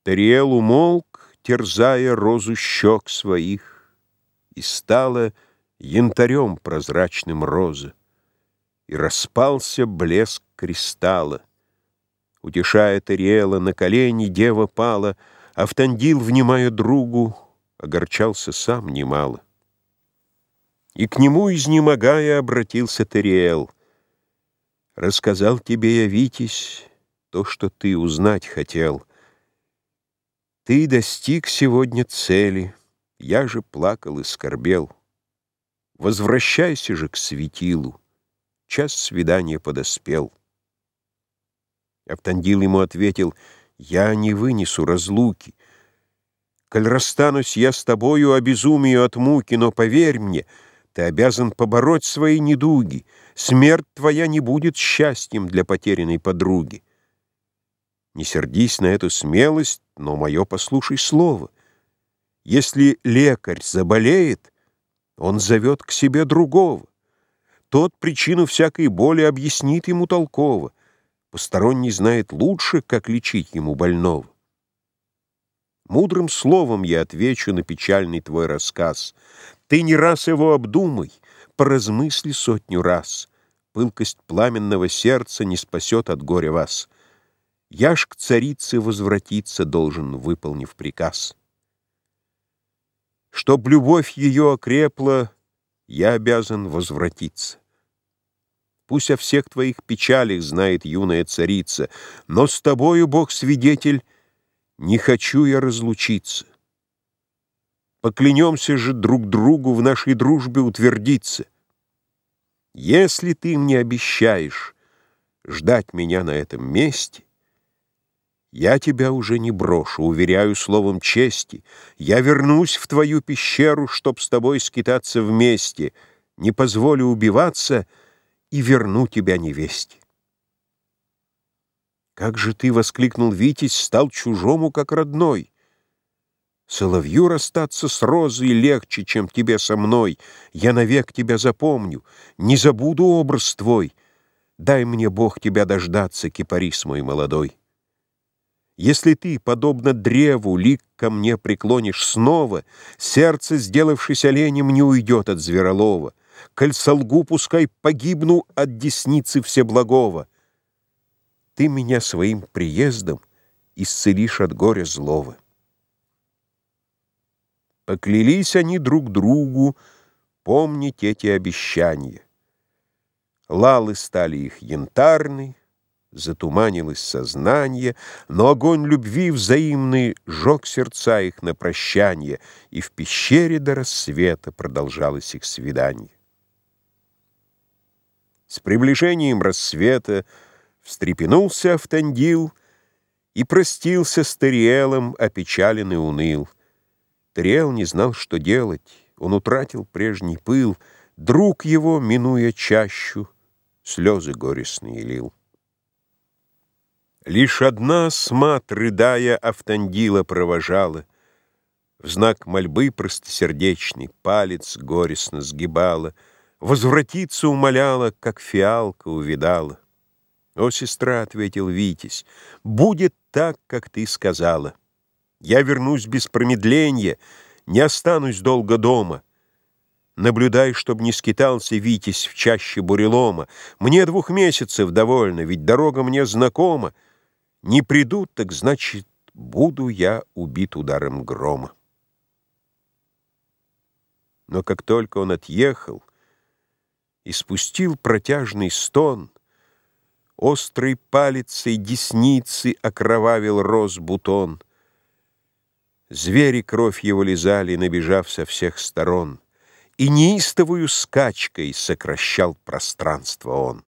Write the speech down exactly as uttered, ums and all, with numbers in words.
Тариэл умолк, терзая розу щек своих, и стала янтарем прозрачным роза, и распался блеск кристалла. Утешая Тариэла, на колени дева пала, Автандил, внимая другу, огорчался сам немало. И к нему, изнемогая, обратился Тариэл: «Рассказал тебе я, Витязь, то, что ты узнать хотел. Ты достиг сегодня цели, я же плакал и скорбел. Возвращайся же к светилу, час свидания подоспел». Автандил ему ответил: «Я не вынесу разлуки. Коль расстанусь я с тобою, обезумию от муки, но поверь мне, ты обязан побороть свои недуги. Смерть твоя не будет счастьем для потерянной подруги. Не сердись на эту смелость, но мое послушай слово. Если лекарь заболеет, он зовет к себе другого. Тот причину всякой боли объяснит ему толково. Посторонний знает лучше, как лечить ему больного. Мудрым словом я отвечу на печальный твой рассказ. Ты не раз его обдумай, поразмысли сотню раз. Пылкость пламенного сердца не спасет от горя вас. Я ж к царице возвратиться должен, выполнив приказ. Чтоб любовь ее окрепла, я обязан возвратиться. Пусть о всех твоих печалях знает юная царица, но с тобою, Бог свидетель, не хочу я разлучиться. Поклянемся же друг другу в нашей дружбе утвердиться. Если ты мне обещаешь ждать меня на этом месте, я тебя уже не брошу, уверяю словом чести. Я вернусь в твою пещеру, чтоб с тобой скитаться вместе, не позволю убиваться и верну тебя невесте». «Как же ты, — воскликнул Витязь, — стал чужому, как родной? Соловью расстаться с розой легче, чем тебе со мной. Я навек тебя запомню, не забуду образ твой. Дай мне, Бог, тебя дождаться, кипарис мой молодой. Если ты, подобно древу, лик ко мне преклонишь снова, сердце, сделавшись оленем, не уйдет от зверолова. Коль солгу, пускай погибну от десницы всеблагого. Ты меня своим приездом исцелишь от горя злого». Поклялись они друг другу помнить эти обещания. Лалы стали их янтарны, затуманилось сознание, но огонь любви взаимный жег сердца их на прощанье, и в пещере до рассвета продолжалось их свидание. С приближением рассвета встрепенулся Автандил и простился с Тариэлом, опечален и уныл. Тариэл не знал, что делать, он утратил прежний пыл, друг его, минуя чащу, слезы горестные лил. Лишь одна смат, рыдая, Автандила провожала, в знак мольбы простосердечный палец горестно сгибала, возвратиться умоляла, как фиалка увидала. «О, сестра, — ответил Витязь, — будет так, как ты сказала. Я вернусь без промедления, не останусь долго дома. Наблюдай, чтоб не скитался Витязь в чаще бурелома. Мне двух месяцев довольно, ведь дорога мне знакома. Не придут, так значит, буду я убит ударом грома». Но как только он отъехал и спустил протяжный стон, острой палицей десницы окровавил роз бутон. Звери кровь его лизали, набежав со всех сторон, и неистовую скачкой сокращал пространство он.